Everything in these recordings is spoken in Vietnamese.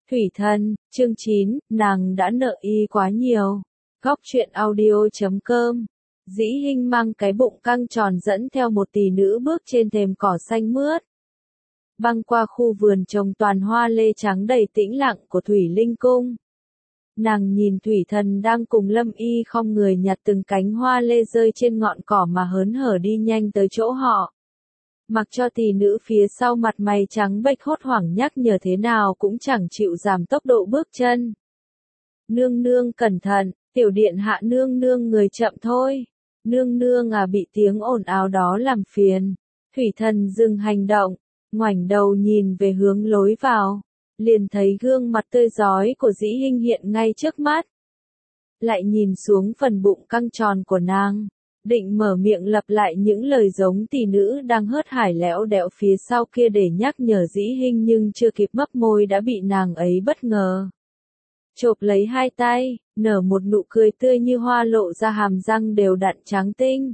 Thủy Thần, chương 9, nàng đã nợ y quá nhiều. Góc truyện audio.com. Dĩ Hinh mang cái bụng căng tròn dẫn theo một tỷ nữ bước trên thềm cỏ xanh mướt. Băng qua khu vườn trồng toàn hoa lê trắng đầy tĩnh lặng của Thủy Linh Cung. Nàng nhìn Thủy Thần đang cùng Lâm Y không người nhặt từng cánh hoa lê rơi trên ngọn cỏ mà hớn hở đi nhanh tới chỗ họ. Mặc cho tỷ nữ phía sau mặt mày trắng bệch hốt hoảng nhắc nhở thế nào cũng chẳng chịu giảm tốc độ bước chân. Nương nương cẩn thận, tiểu điện hạ nương nương người chậm thôi. Nương nương à, bị tiếng ồn ào đó làm phiền. Thủy Thần dừng hành động, ngoảnh đầu nhìn về hướng lối vào, liền thấy gương mặt tươi rói của Dĩ Hinh hiện ngay trước mắt. Lại nhìn xuống phần bụng căng tròn của nàng, định mở miệng lặp lại những lời giống tỷ nữ đang hớt hải lẽo đẽo phía sau kia để nhắc nhở Dĩ Hinh, nhưng chưa kịp mấp môi đã bị nàng ấy bất ngờ chộp lấy hai tay, nở một nụ cười tươi như hoa lộ ra hàm răng đều đặn trắng tinh.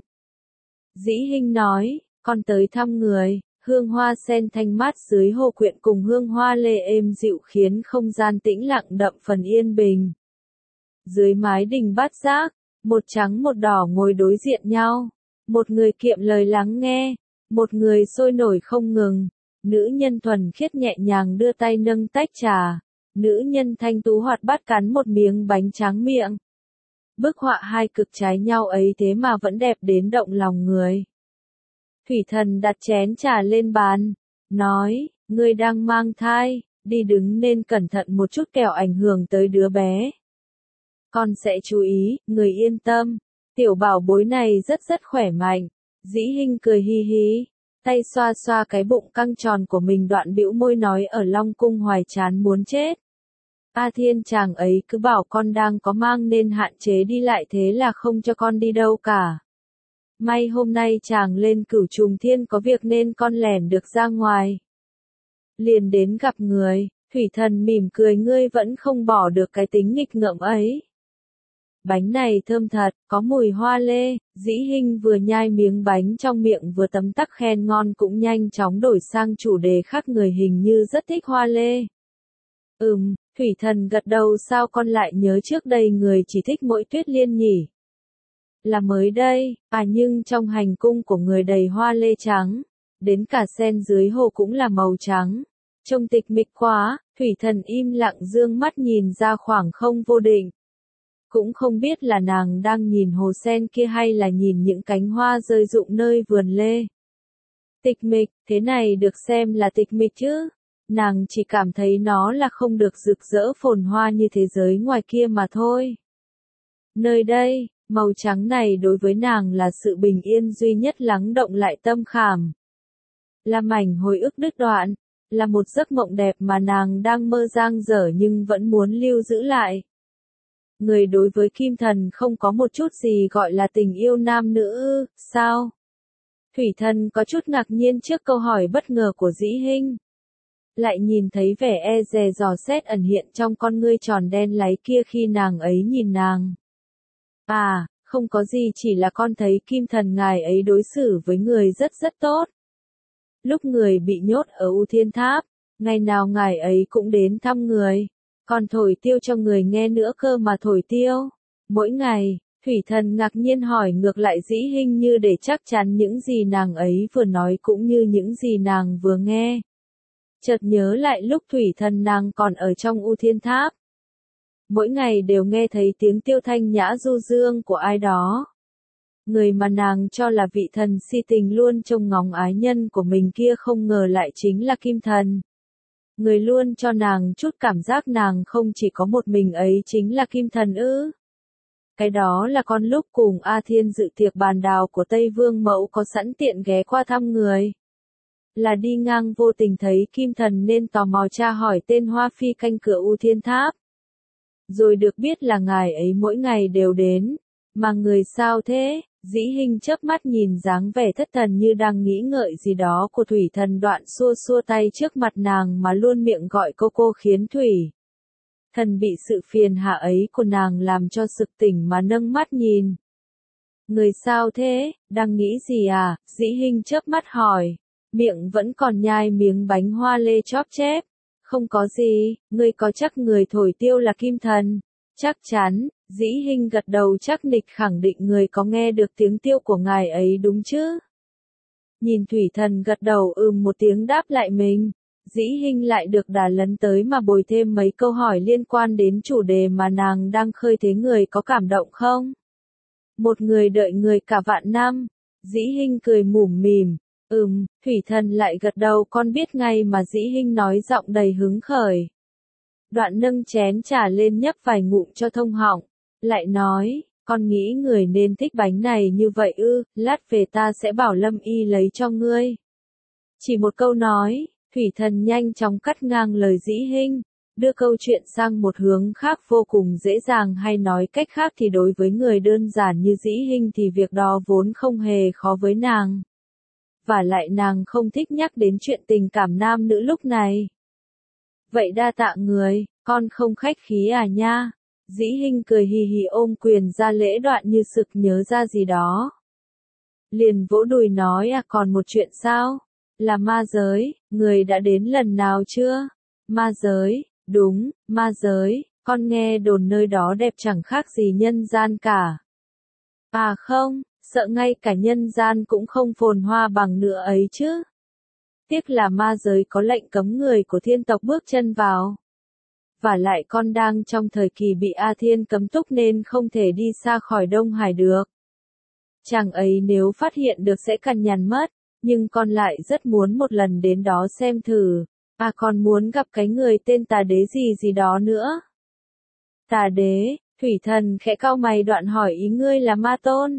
Dĩ Hinh nói, con tới thăm người. Hương hoa sen thanh mát dưới hồ quyện cùng hương hoa lê êm dịu khiến không gian tĩnh lặng đậm phần yên bình. Dưới mái đình bát giác, một trắng một đỏ ngồi đối diện nhau. Một người kiệm lời lắng nghe, một người sôi nổi không ngừng. Nữ nhân thuần khiết nhẹ nhàng đưa tay nâng tách trà. Nữ nhân thanh tú hoạt bát cắn một miếng bánh tráng miệng. Bức họa hai cực trái nhau ấy thế mà vẫn đẹp đến động lòng người. Thủy Thần đặt chén trà lên bàn, nói, ngươi đang mang thai, đi đứng nên cẩn thận một chút kẻo ảnh hưởng tới đứa bé. Con sẽ chú ý, người yên tâm, tiểu bảo bối này rất khỏe mạnh. Dĩ Hinh cười hi hi, tay xoa xoa cái bụng căng tròn của mình, đoạn bĩu môi nói ở Long Cung hoài chán muốn chết. A Thiên chàng ấy cứ bảo con đang có mang nên hạn chế đi lại, thế là không cho con đi đâu cả. May hôm nay chàng lên Cửu Trùng Thiên có việc nên con lẻn được ra ngoài. Liền đến gặp người. Thủy Thần mỉm cười, ngươi vẫn không bỏ được cái tính nghịch ngợm ấy. Bánh này thơm thật, có mùi hoa lê. Dĩ Hinh vừa nhai miếng bánh trong miệng vừa tấm tắc khen ngon, cũng nhanh chóng đổi sang chủ đề khác, người hình như rất thích hoa lê. Thủy Thần gật đầu, sao con lại nhớ trước đây người chỉ thích mỗi Tuyết Liên nhỉ? Là mới đây, nhưng trong hành cung của người đầy hoa lê trắng, đến cả sen dưới hồ cũng là màu trắng. Trông tịch mịch quá. Thủy Thần im lặng dương mắt nhìn ra khoảng không vô định. Cũng không biết là nàng đang nhìn hồ sen kia hay là nhìn những cánh hoa rơi rụng nơi vườn lê. Tịch mịch, thế này được xem là tịch mịch chứ? Nàng chỉ cảm thấy nó là không được rực rỡ phồn hoa như thế giới ngoài kia mà thôi. Nơi đây, màu trắng này đối với nàng là sự bình yên duy nhất lắng động lại tâm khảm. Là mảnh hồi ức đứt đoạn, là một giấc mộng đẹp mà nàng đang mơ dang dở nhưng vẫn muốn lưu giữ lại. Người đối với Kim Thần không có một chút gì gọi là tình yêu nam nữ ư, sao? Thủy Thần có chút ngạc nhiên trước câu hỏi bất ngờ của Dĩ Hinh. Lại nhìn thấy vẻ e dè dò xét ẩn hiện trong con ngươi tròn đen láy kia khi nàng ấy nhìn nàng. Không có gì, chỉ là con thấy Kim Thần ngài ấy đối xử với người rất tốt. Lúc người bị nhốt ở U Thiên Tháp, ngày nào ngài ấy cũng đến thăm người, còn thổi tiêu cho người nghe nữa cơ mà. Thổi tiêu mỗi ngày. Thủy Thần ngạc nhiên hỏi ngược lại Dĩ Hinh như để chắc chắn những gì nàng ấy vừa nói cũng như những gì nàng vừa nghe. Chợt nhớ lại lúc Thủy Thần nàng còn ở trong U Thiên Tháp. Mỗi ngày đều nghe thấy tiếng tiêu thanh nhã du dương của ai đó. Người mà nàng cho là vị thần si tình luôn trông ngóng ái nhân của mình kia không ngờ lại chính là Kim Thần. Người luôn cho nàng chút cảm giác nàng không chỉ có một mình ấy chính là Kim Thần ư. Cái đó là con lúc cùng A Thiên dự tiệc bàn đào của Tây Vương Mẫu có sẵn tiện ghé qua thăm người. Là đi ngang vô tình thấy Kim Thần nên tò mò tra hỏi tên Hoa Phi canh cửa U Thiên Tháp. Rồi được biết là ngài ấy mỗi ngày đều đến. Mà người sao thế? Dĩ Hinh chớp mắt nhìn dáng vẻ thất thần như đang nghĩ ngợi gì đó của Thủy Thần, đoạn xua xua tay trước mặt nàng mà luôn miệng gọi cô khiến Thủy Thần bị sự phiền hà ấy của nàng làm cho sực tỉnh mà nâng mắt nhìn. Người sao thế? Đang nghĩ gì à? Dĩ Hinh chớp mắt hỏi, miệng vẫn còn nhai miếng bánh hoa lê chóp chép. Không có gì, ngươi có chắc người thổi tiêu là Kim Thần? Chắc chắn, Dĩ Hinh gật đầu chắc nịch khẳng định người có nghe được tiếng tiêu của ngài ấy đúng chứ? Nhìn Thủy Thần gật đầu một tiếng đáp lại mình. Dĩ Hinh lại được đà lấn tới mà bồi thêm mấy câu hỏi liên quan đến chủ đề mà nàng đang khơi thế người có cảm động không? Một người đợi người cả vạn năm. Dĩ Hinh cười mủm mỉm. Thủy Thần lại gật đầu con biết ngay mà Dĩ Hinh nói giọng đầy hứng khởi. Đoạn nâng chén trà lên nhấp vài ngụm cho thông họng. Lại nói, con nghĩ người nên thích bánh này như vậy ư, lát về ta sẽ bảo Lâm Y lấy cho ngươi. Chỉ một câu nói, Thủy Thần nhanh chóng cắt ngang lời Dĩ Hinh, đưa câu chuyện sang một hướng khác vô cùng dễ dàng hay nói cách khác thì đối với người đơn giản như Dĩ Hinh thì việc đó vốn không hề khó với nàng. Và lại nàng không thích nhắc đến chuyện tình cảm nam nữ lúc này. Vậy đa tạ người, con không khách khí à nha. Dĩ Hinh cười hì hì ôm quyền ra lễ đoạn như sực nhớ ra gì đó. Liền vỗ đùi nói còn một chuyện sao? Là ma giới, người đã đến lần nào chưa? Ma giới, đúng, ma giới, con nghe đồn nơi đó đẹp chẳng khác gì nhân gian cả. À không, sợ ngay cả nhân gian cũng không phồn hoa bằng nữa ấy chứ. Tiếc là ma giới có lệnh cấm người của thiên tộc bước chân vào. Và lại con đang trong thời kỳ bị A Thiên cấm túc nên không thể đi xa khỏi Đông Hải được. Chàng ấy nếu phát hiện được sẽ cằn nhằn mất, nhưng con lại rất muốn một lần đến đó xem thử. Con muốn gặp cái người tên Tà Đế gì gì đó nữa. Tà Đế, Thủy Thần khẽ cau mày đoạn hỏi ý ngươi là Ma Tôn.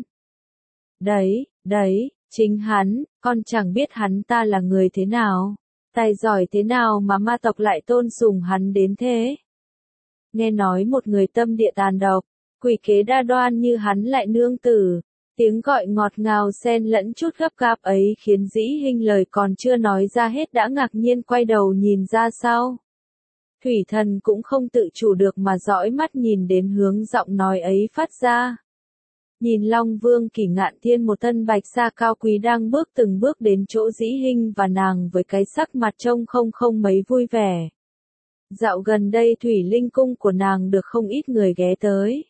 Đấy, chính hắn, con chẳng biết hắn ta là người thế nào. Tài giỏi thế nào mà ma tộc lại tôn sùng hắn đến thế? Nghe nói một người tâm địa tàn độc, quỷ kế đa đoan như hắn lại nương tử. Tiếng gọi ngọt ngào xen lẫn chút gấp gáp ấy khiến Dĩ Hinh lời còn chưa nói ra hết đã ngạc nhiên quay đầu nhìn ra sau. Thủy Thần cũng không tự chủ được mà dõi mắt nhìn đến hướng giọng nói ấy phát ra. Nhìn Long Vương Kỷ Ngạn Thiên một thân bạch sa cao quý đang bước từng bước đến chỗ Dĩ Hinh và nàng với cái sắc mặt trông không mấy vui vẻ. Dạo gần đây Thủy Linh Cung của nàng được không ít người ghé tới.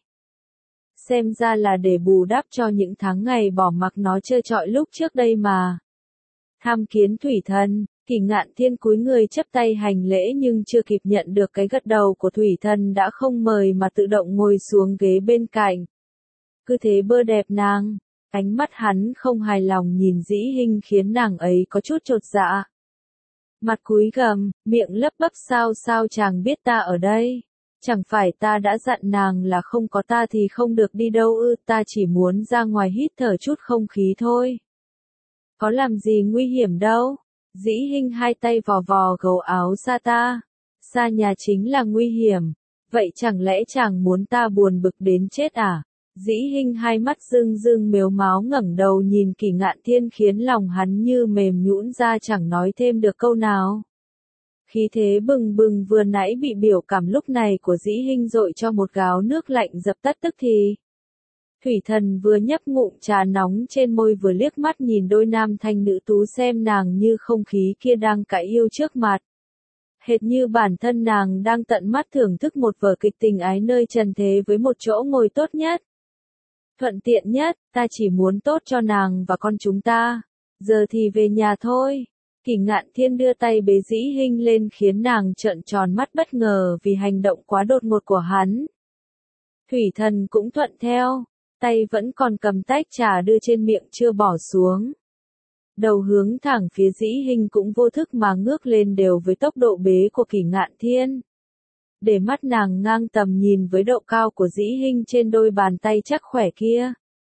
Xem ra là để bù đắp cho những tháng ngày bỏ mặc nó trơ trọi lúc trước đây mà. Tham kiến Thủy Thần, Kỷ Ngạn Thiên cúi người chắp tay hành lễ nhưng chưa kịp nhận được cái gật đầu của Thủy Thần đã không mời mà tự động ngồi xuống ghế bên cạnh. Cứ thế bơ đẹp nàng, ánh mắt hắn không hài lòng nhìn Dĩ Hinh khiến nàng ấy có chút chột dạ. Mặt cúi gằm, miệng lấp bấp sao chàng biết ta ở đây. Chẳng phải ta đã dặn nàng là không có ta thì không được đi đâu ư, ta chỉ muốn ra ngoài hít thở chút không khí thôi. Có làm gì nguy hiểm đâu. Dĩ Hinh hai tay vò vò gấu áo sa ta. Xa nhà chính là nguy hiểm. Vậy chẳng lẽ chàng muốn ta buồn bực đến chết à? Dĩ Hinh hai mắt rưng mếu máo ngẩng đầu nhìn Kỷ Ngạn Thiên khiến lòng hắn như mềm nhũn ra chẳng nói thêm được câu nào. Khí thế bừng bừng vừa nãy bị biểu cảm lúc này của Dĩ Hinh dội cho một gáo nước lạnh dập tắt tức thì. Thủy Thần vừa nhấp ngụm trà nóng trên môi vừa liếc mắt nhìn đôi nam thanh nữ tú xem nàng như không khí kia đang cãi yêu trước mặt. Hệt như bản thân nàng đang tận mắt thưởng thức một vở kịch tình ái nơi trần thế với một chỗ ngồi tốt nhất. Thuận tiện nhất, ta chỉ muốn tốt cho nàng và con chúng ta. Giờ thì về nhà thôi. Kỷ Ngạn Thiên đưa tay bế Dĩ Hinh lên khiến nàng trợn tròn mắt bất ngờ vì hành động quá đột ngột của hắn. Thủy Thần cũng thuận theo, tay vẫn còn cầm tách trà đưa trên miệng chưa bỏ xuống. Đầu hướng thẳng phía Dĩ Hinh cũng vô thức mà ngước lên đều với tốc độ bế của Kỷ Ngạn Thiên. Để mắt nàng ngang tầm nhìn với độ cao của Dĩ Hinh trên đôi bàn tay chắc khỏe kia.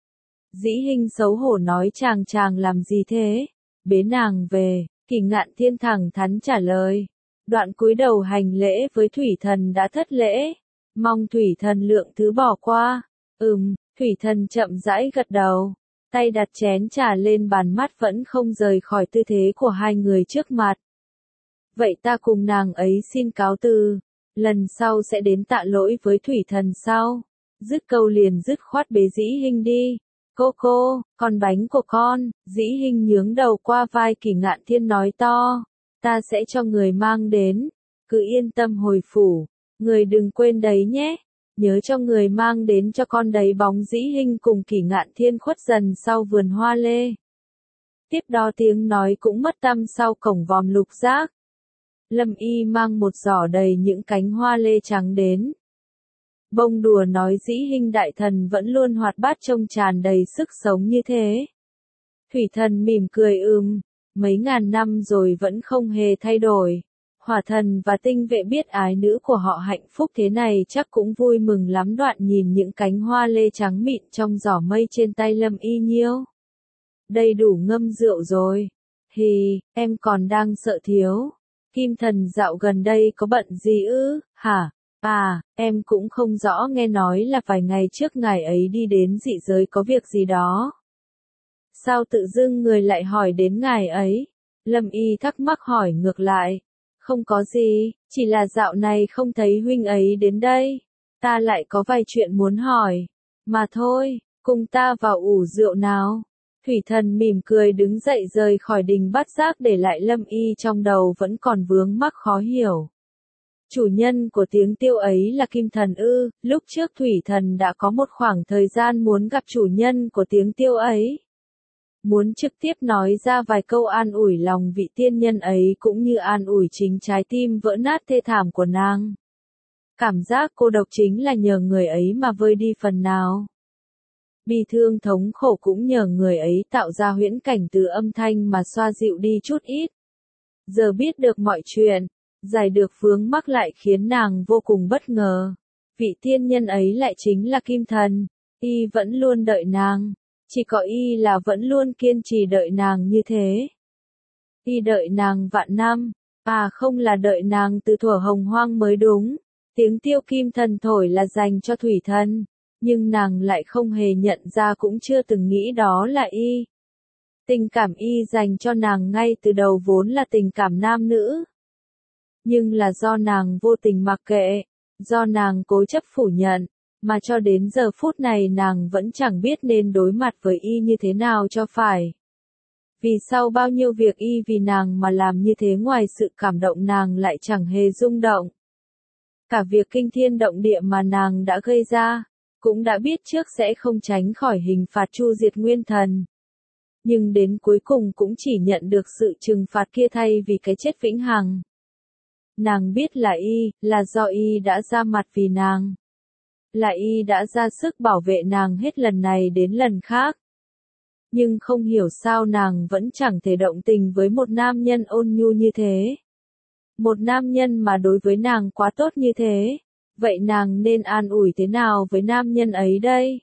Dĩ Hinh xấu hổ nói chàng làm gì thế? Bế nàng về, Kỷ Ngạn Thiên thẳng thắn trả lời. Đoạn cúi đầu hành lễ với Thủy Thần đã thất lễ. Mong Thủy Thần lượng thứ bỏ qua. Thủy Thần chậm rãi gật đầu. Tay đặt chén trà lên bàn mắt vẫn không rời khỏi tư thế của hai người trước mặt. Vậy ta cùng nàng ấy xin cáo từ. Lần sau sẽ đến tạ lỗi với Thủy Thần sau. Dứt câu liền dứt khoát bế Dĩ Hinh đi. Cô, con bánh của con. Dĩ Hinh nhướng đầu qua vai Kỷ Ngạn Thiên nói to. Ta sẽ cho người mang đến. cứ yên tâm hồi phủ, người đừng quên đấy nhé, nhớ cho người mang đến cho con đấy bóng Dĩ Hinh cùng Kỷ Ngạn Thiên khuất dần sau vườn hoa lê. Tiếp đó tiếng nói cũng mất tăm sau cổng vòm lục giác. Lâm Y mang một giỏ đầy những cánh hoa lê trắng đến. Bông đùa nói Dĩ Hinh đại thần vẫn luôn hoạt bát trông tràn đầy sức sống như thế. Thủy Thần mỉm cười mấy ngàn năm rồi vẫn không hề thay đổi. Hỏa Thần và Tinh Vệ biết ái nữ của họ hạnh phúc thế này chắc cũng vui mừng lắm đoạn nhìn những cánh hoa lê trắng mịn trong giỏ mây trên tay Lâm Y Nhiêu. Đây đủ ngâm rượu rồi. Hì, em còn đang sợ thiếu. Kim Thần dạo gần đây có bận gì ư, hả? À, em cũng không rõ, nghe nói là vài ngày trước ngài ấy đi đến dị giới có việc gì đó. Sao tự dưng người lại hỏi đến ngài ấy? Lâm Y thắc mắc hỏi ngược lại. Không có gì, chỉ là dạo này không thấy huynh ấy đến đây. Ta lại có vài chuyện muốn hỏi. Mà thôi, cùng ta vào ủ rượu nào. Thủy Thần mỉm cười đứng dậy rời khỏi đình Bát Giác để lại Lâm Y trong đầu vẫn còn vướng mắc khó hiểu. Chủ nhân của tiếng tiêu ấy là Kim Thần ư? Lúc trước Thủy Thần đã có một khoảng thời gian muốn gặp chủ nhân của tiếng tiêu ấy. Muốn trực tiếp nói ra vài câu an ủi lòng vị tiên nhân ấy cũng như an ủi chính trái tim vỡ nát thê thảm của nàng. Cảm giác cô độc chính là nhờ người ấy mà vơi đi phần nào. Bi thương thống khổ cũng nhờ người ấy tạo ra huyễn cảnh từ âm thanh mà xoa dịu đi chút ít. Giờ biết được mọi chuyện, giải được vướng mắc lại khiến nàng vô cùng bất ngờ. Vị tiên nhân ấy lại chính là Kim Thần, y vẫn luôn đợi nàng. Chỉ có y là vẫn luôn kiên trì đợi nàng như thế. Y đợi nàng vạn năm, à không là đợi nàng từ thuở hồng hoang mới đúng. Tiếng tiêu Kim Thần thổi là dành cho Thủy Thần, nhưng nàng lại không hề nhận ra cũng chưa từng nghĩ đó là y. Tình cảm y dành cho nàng ngay từ đầu vốn là tình cảm nam nữ. Nhưng là do nàng vô tình mặc kệ, do nàng cố chấp phủ nhận. Mà cho đến giờ phút này nàng vẫn chẳng biết nên đối mặt với y như thế nào cho phải. Vì sau bao nhiêu việc y vì nàng mà làm như thế ngoài sự cảm động nàng lại chẳng hề rung động. Cả việc kinh thiên động địa mà nàng đã gây ra, cũng đã biết trước sẽ không tránh khỏi hình phạt chu diệt nguyên thần. Nhưng đến cuối cùng cũng chỉ nhận được sự trừng phạt kia thay vì cái chết vĩnh hằng. Nàng biết là do y đã ra mặt vì nàng. Là y đã ra sức bảo vệ nàng hết lần này đến lần khác. Nhưng không hiểu sao nàng vẫn chẳng thể động tình với một nam nhân ôn nhu như thế. Một nam nhân mà đối với nàng quá tốt như thế. Vậy nàng nên an ủi thế nào với nam nhân ấy đây?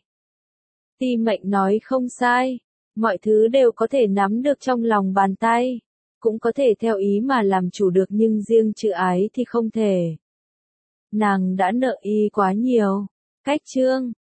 Ti Mệnh nói không sai. Mọi thứ đều có thể nắm được trong lòng bàn tay. Cũng có thể theo ý mà làm chủ được nhưng riêng chữ ái thì không thể. Nàng đã nợ y quá nhiều. Cách chương